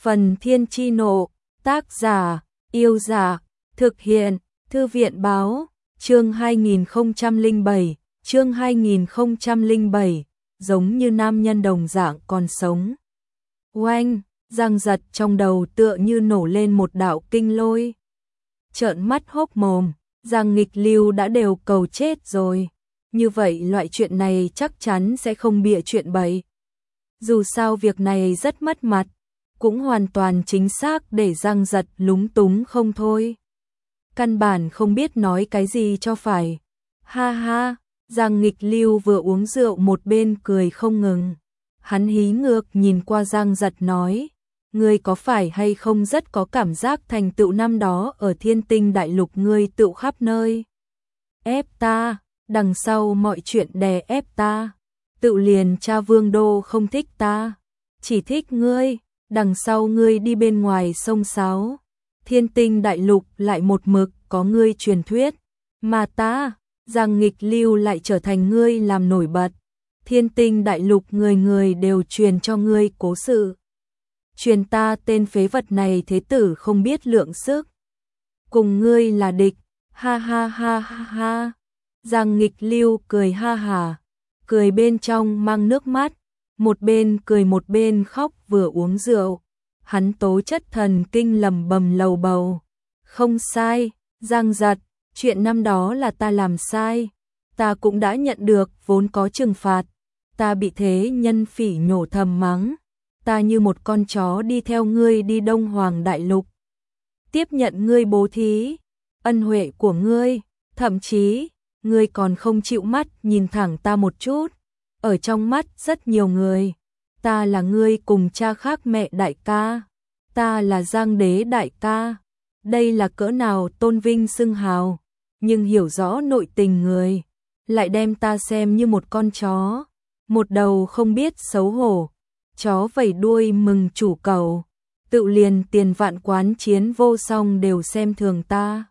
Phần Thiên Chi Nộ, tác giả, Yêu Giả, thực hiện, Thư viện Báo, chương 2007, chương 2007, giống như nam nhân đồng dạng còn sống. Oanh, Giang Giật trong đầu tựa như nổ lên một đạo kinh lôi. Trợn mắt hốc mồm, Giang Nghịch Lưu đã đều cầu chết rồi. Như vậy loại chuyện này chắc chắn sẽ không bịa chuyện bậy. Dù sao việc này rất mất mặt, cũng hoàn toàn chính xác để Giang Giật lúng túng không thôi. Căn bản không biết nói cái gì cho phải. Ha ha, Giang Nghịch Lưu vừa uống rượu một bên cười không ngừng. Hắn hí ngược nhìn qua Giang Giật nói, ngươi có phải hay không rất có cảm giác thành tựu năm đó ở Thiên Tinh Đại Lục ngươi tựu khắp nơi. Ép ta, đằng sau mọi chuyện đè ép ta. Tự liền cha Vương Đô không thích ta, chỉ thích ngươi, đằng sau ngươi đi bên ngoài sông sáo. Thiên Tinh Đại Lục lại một mực có ngươi truyền thuyết, mà ta, Giang Nghịch Lưu lại trở thành ngươi làm nổi bật. Thiên Tinh Đại Lục người người đều truyền cho ngươi cố sự. Truyền ta tên phế vật này thế tử không biết lượng sức. Cùng ngươi là địch, ha ha ha ha ha. Giang Nghịch Lưu cười ha hà, cười bên trong mang nước mắt, một bên cười một bên khóc vừa uống rượu. Hắn tố chất thần kinh lầm bầm lầu bầu. Không sai, Giang Giật, chuyện năm đó là ta làm sai. Ta cũng đã nhận được vốn có trừng phạt. Ta bị thế nhân phỉ nhổ thầm mắng. Ta như một con chó đi theo ngươi đi Đông Hoàng Đại Lục. Tiếp nhận ngươi bố thí, ân huệ của ngươi, thậm chí, ngươi còn không chịu mắt nhìn thẳng ta một chút. Ở trong mắt rất nhiều người, ta là ngươi cùng cha khác mẹ đại ca. Ta là Giang Đế đại ca. Đây là cỡ nào tôn vinh xưng hào, nhưng hiểu rõ nội tình người, lại đem ta xem như một con chó, một đầu không biết xấu hổ, chó vẩy đuôi mừng chủ cầu, tự liền tiền vạn quán chiến vô song đều xem thường ta.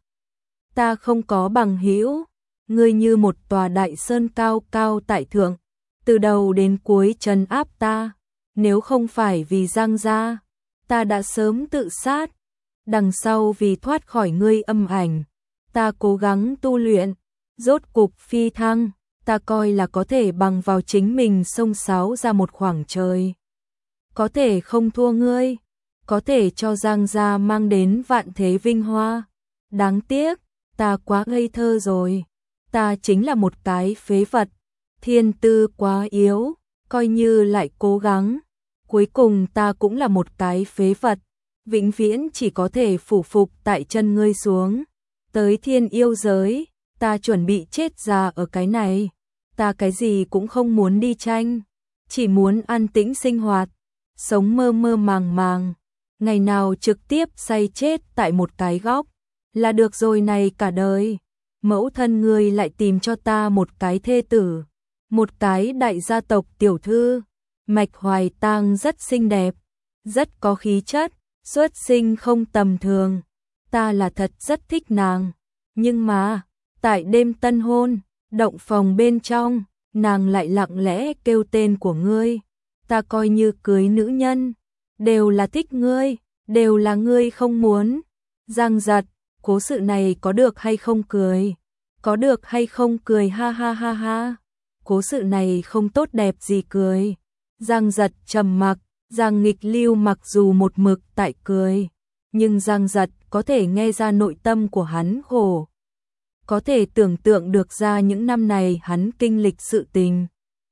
Ta không có bằng hữu, ngươi như một tòa đại sơn cao cao tại thượng, từ đầu đến cuối trấn áp ta, nếu không phải vì Giang gia, ta đã sớm tự sát. Đằng sau vì thoát khỏi ngươi âm ảnh, ta cố gắng tu luyện, rốt cục phi thăng, ta coi là có thể bằng vào chính mình xông xáo ra một khoảng trời. Có thể không thua ngươi, có thể cho Giang gia mang đến vạn thế vinh hoa. Đáng tiếc, ta quá ngây thơ rồi, ta chính là một cái phế vật, thiên tư quá yếu, coi như lại cố gắng, cuối cùng ta cũng là một cái phế vật. Vĩnh viễn chỉ có thể phủ phục tại chân ngươi xuống. Tới thiên yêu giới, ta chuẩn bị chết già ở cái này. Ta cái gì cũng không muốn đi tranh, chỉ muốn an tĩnh sinh hoạt, sống mơ mơ màng màng, ngày nào trực tiếp say chết tại một cái góc, là được rồi này cả đời. Mẫu thân ngươi lại tìm cho ta một cái thê tử, một cái đại gia tộc tiểu thư, mạch hoài tang rất xinh đẹp, rất có khí chất. Xuất sinh không tầm thường, ta là thật rất thích nàng, nhưng mà, tại đêm tân hôn, động phòng bên trong, nàng lại lặng lẽ kêu tên của ngươi, ta coi như cưới nữ nhân, đều là thích ngươi, đều là ngươi không muốn. Giang Giật, cố sự này có được hay không cười, có được hay không cười ha ha ha ha, cố sự này không tốt đẹp gì cười. Giang Giật trầm mặc. Giang Nghịch Lưu mặc dù một mực tại cười, nhưng Giang Giật có thể nghe ra nội tâm của hắn khổ. Có thể tưởng tượng được ra những năm này hắn kinh lịch sự tình.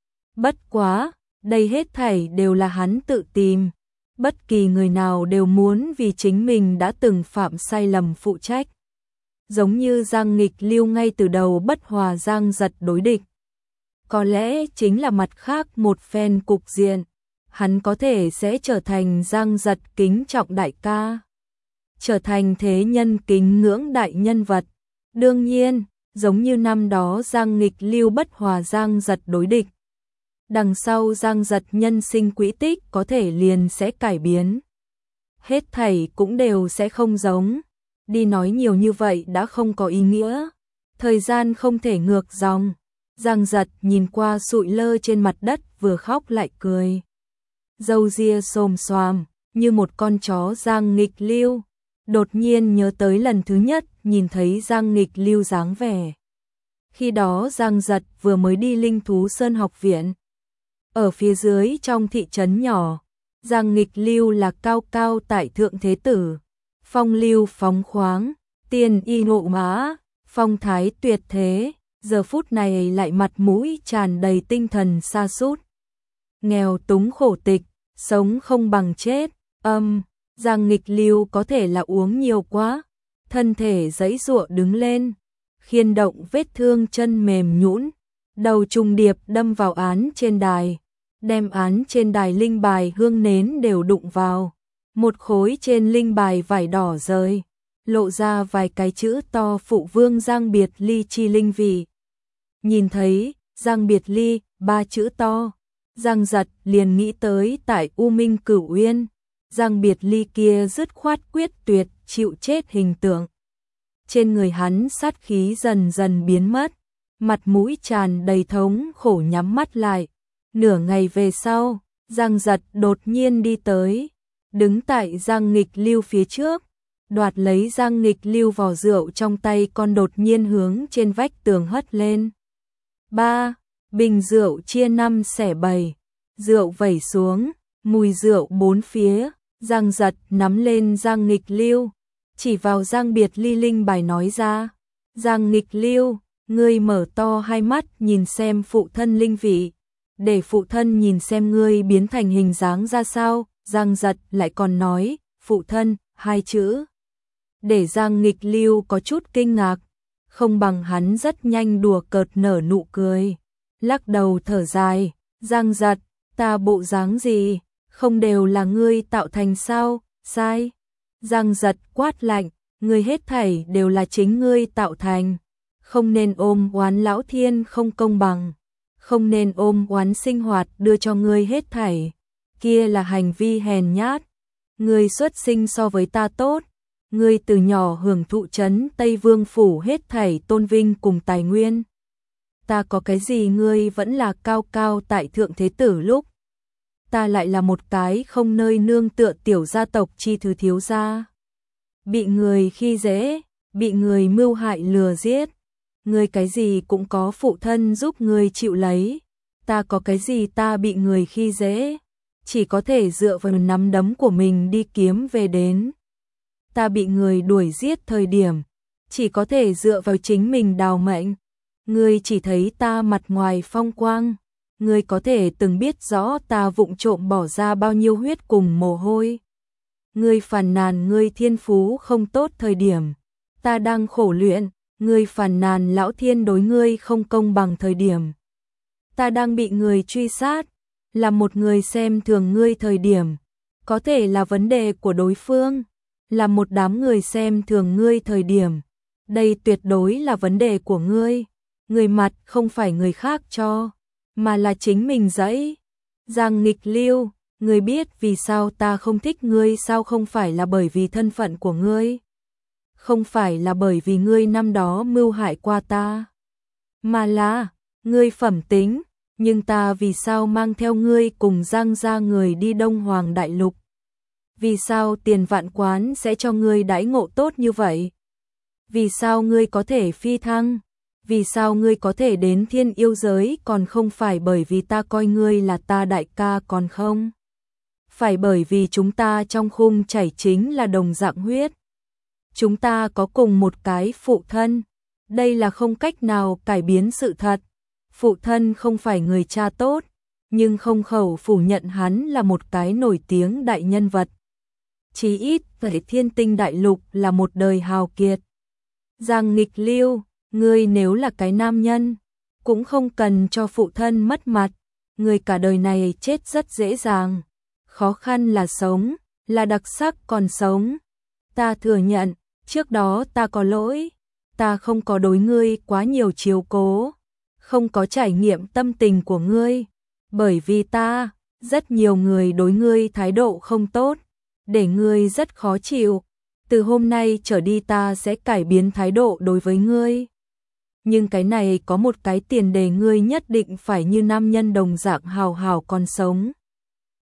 Bất quá, đây hết thảy đều là hắn tự tìm. Bất kỳ người nào đều muốn vì chính mình đã từng phạm sai lầm phụ trách. Giống như Giang Nghịch Lưu ngay từ đầu bất hòa Giang Giật đối địch. Có lẽ chính là mặt khác một phen cục diện. Hắn có thể sẽ trở thành Giang Giật kính trọng đại ca, trở thành thế nhân kính ngưỡng đại nhân vật. Đương nhiên, giống như năm đó Giang Nghịch Lưu bất hòa Giang Giật đối địch, đằng sau Giang Giật nhân sinh quỹ tích có thể liền sẽ cải biến. Hết thảy cũng đều sẽ không giống. Đi nói nhiều như vậy đã không có ý nghĩa. Thời gian không thể ngược dòng. Giang Giật nhìn qua sụi lơ trên mặt đất vừa khóc lại cười. Râu ria xồm xoàm, như một con chó Giang Nghịch Lưu. Đột nhiên nhớ tới lần thứ nhất nhìn thấy Giang Nghịch Lưu dáng vẻ. Khi đó Giang Giật vừa mới đi Linh Thú Sơn học viện. Ở phía dưới trong thị trấn nhỏ, Giang Nghịch Lưu là cao cao tại thượng thế tử, phong lưu phóng khoáng, tiền y ngộ mã, phong thái tuyệt thế, giờ phút này lại mặt mũi tràn đầy tinh thần sa sút. Nghèo túng khổ tịch, sống không bằng chết, Giang Nghịch Lưu có thể là uống nhiều quá, thân thể giãy giụa đứng lên, khiên động vết thương chân mềm nhũn, đầu trùng điệp đâm vào án trên đài, đem án trên đài linh bài hương nến đều đụng vào. Một khối trên linh bài vải đỏ rơi, lộ ra vài cái chữ to phụ vương Giang Biệt Ly chi linh vị. Nhìn thấy Giang Biệt Ly, 3 chữ to, Giang Giật liền nghĩ tới tại U Minh Cửu Uyên, Giang Biệt Ly kia dứt khoát quyết tuyệt chịu chết hình tượng. Trên người hắn sát khí dần dần biến mất, mặt mũi tràn đầy thống khổ nhắm mắt lại. Nửa ngày về sau, Giang Giật đột nhiên đi tới, đứng tại Giang Nghịch Lưu phía trước, đoạt lấy Giang Nghịch Lưu vò rượu trong tay con đột nhiên hướng trên vách tường hất lên. 3. Bình rượu chia 5 xẻ 7, rượu vẩy xuống, mùi rượu bốn phía, Giang Giật nắm lên Giang Nghịch Lưu, chỉ vào Giang Biệt Ly linh bài nói ra. Giang Nghịch Lưu, ngươi mở to hai mắt nhìn xem phụ thân linh vị, để phụ thân nhìn xem ngươi biến thành hình dáng ra sao. Giang Giật lại còn nói, phụ thân, 2 chữ. Để Giang Nghịch Lưu có chút kinh ngạc, không bằng hắn rất nhanh đùa cợt nở nụ cười. Lắc đầu thở dài, Giang Giật, ta bộ dáng gì, không đều là ngươi tạo thành sao, sai. Giang Giật quát lạnh, ngươi hết thảy đều là chính ngươi tạo thành, không nên ôm oán lão thiên không công bằng, không nên ôm oán sinh hoạt đưa cho ngươi hết thảy, kia là hành vi hèn nhát. Ngươi xuất sinh so với ta tốt, ngươi từ nhỏ hưởng thụ trấn Tây Vương phủ hết thảy tôn vinh cùng tài nguyên. Ta có cái gì ngươi vẫn là cao cao tại thượng thế tử lúc. Ta lại là một cái không nơi nương tựa tiểu gia tộc chi thứ thiếu gia. Bị người khi dễ, bị người mưu hại lừa giết. Ngươi cái gì cũng có phụ thân giúp ngươi chịu lấy. Ta có cái gì ta bị người khi dễ, chỉ có thể dựa vào nắm đấm của mình đi kiếm về đến. Ta bị người đuổi giết thời điểm, chỉ có thể dựa vào chính mình đào mệnh. Ngươi chỉ thấy ta mặt ngoài phong quang, ngươi có thể từng biết rõ ta vụng trộm bỏ ra bao nhiêu huyết cùng mồ hôi. Ngươi phàn nàn ngươi thiên phú không tốt thời điểm, ta đang khổ luyện. Ngươi phàn nàn lão thiên đối ngươi không công bằng thời điểm, ta đang bị người truy sát. Là một người xem thường ngươi thời điểm, có thể là vấn đề của đối phương. Là một đám người xem thường ngươi thời điểm, đây tuyệt đối là vấn đề của ngươi. Người mặt không phải người khác cho, mà là chính mình dẫy. Giang Nghịch Lưu, ngươi biết vì sao ta không thích ngươi sao? Không phải là bởi vì thân phận của ngươi, không phải là bởi vì ngươi năm đó mưu hại qua ta, mà là ngươi phẩm tính. Nhưng ta vì sao mang theo ngươi cùng Giang gia người đi Đông Hoàng Đại Lục? Vì sao Tiền Vạn Quán sẽ cho ngươi đãi ngộ tốt như vậy? Vì sao ngươi có thể phi thăng? Vì sao ngươi có thể đến thiên yêu giới còn không phải bởi vì ta coi ngươi là ta đại ca còn không? Phải bởi vì chúng ta trong khung chảy chính là đồng dạng huyết. Chúng ta có cùng một cái phụ thân. Đây là không cách nào cải biến sự thật. Phụ thân không phải người cha tốt, nhưng không khẩu phủ nhận hắn là một cái nổi tiếng đại nhân vật. Chí ít về Thiên Tinh Đại Lục là một đời hào kiệt. Giang Nghịch Lưu, ngươi nếu là cái nam nhân, cũng không cần cho phụ thân mất mặt. Ngươi cả đời này chết rất dễ dàng. Khó khăn là sống, là đặc sắc còn sống. Ta thừa nhận, trước đó ta có lỗi. Ta không có đối ngươi quá nhiều chiếu cố, không có trải nghiệm tâm tình của ngươi. Bởi vì ta, rất nhiều người đối ngươi thái độ không tốt, để ngươi rất khó chịu. Từ hôm nay trở đi ta sẽ cải biến thái độ đối với ngươi. Nhưng cái này có một cái tiền đề, ngươi nhất định phải như nam nhân đồng dạng hào hào còn sống.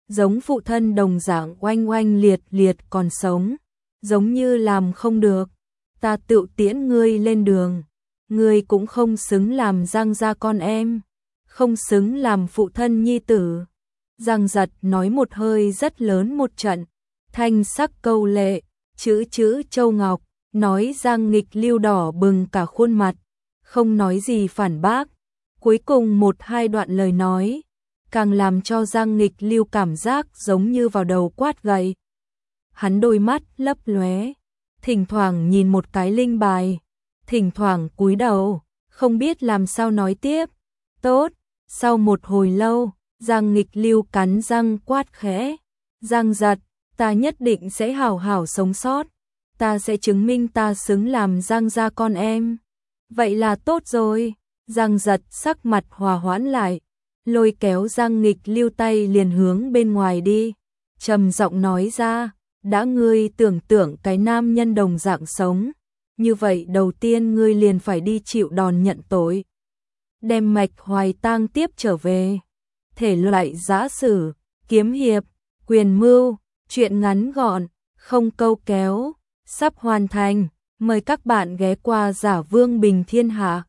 giống phụ thân đồng dạng oanh oanh liệt liệt còn sống, giống như làm không được, ta tự tiễn ngươi lên đường, ngươi cũng không xứng làm Giang gia con em, không xứng làm phụ thân nhi tử. Giang Giật nói một hơi rất lớn một trận, thanh sắc câu lệ, chữ chữ châu ngọc, nói Giang Nghịch Lưu đỏ bừng cả khuôn mặt, không nói gì phản bác. Cuối cùng một hai đoạn lời nói, càng làm cho Giang Nghịch Lưu cảm giác giống như vào đầu quát gậy. Hắn đôi mắt lấp lóe, thỉnh thoảng nhìn một cái linh bài, thỉnh thoảng cúi đầu, không biết làm sao nói tiếp. Tốt, sau một hồi lâu, Giang Nghịch Lưu cắn răng quát khẽ, Giang Giật, ta nhất định sẽ hảo hảo sống sót, ta sẽ chứng minh ta xứng làm Giang gia con em. Vậy là tốt rồi. Giang Giật sắc mặt hòa hoãn lại, lôi kéo Giang Nghịch Lưu tay liền hướng bên ngoài đi, trầm giọng nói ra, đã ngươi tưởng tượng cái nam nhân đồng dạng sống, như vậy đầu tiên ngươi liền phải đi chịu đòn nhận tội. Đem Mạch Hoài Tang tiếp trở về. Thể loại giã sử, kiếm hiệp, quyền mưu, truyện ngắn gọn, không câu kéo, sắp hoàn thành, mời các bạn ghé qua Giả Vương Bình Thiên Hạ.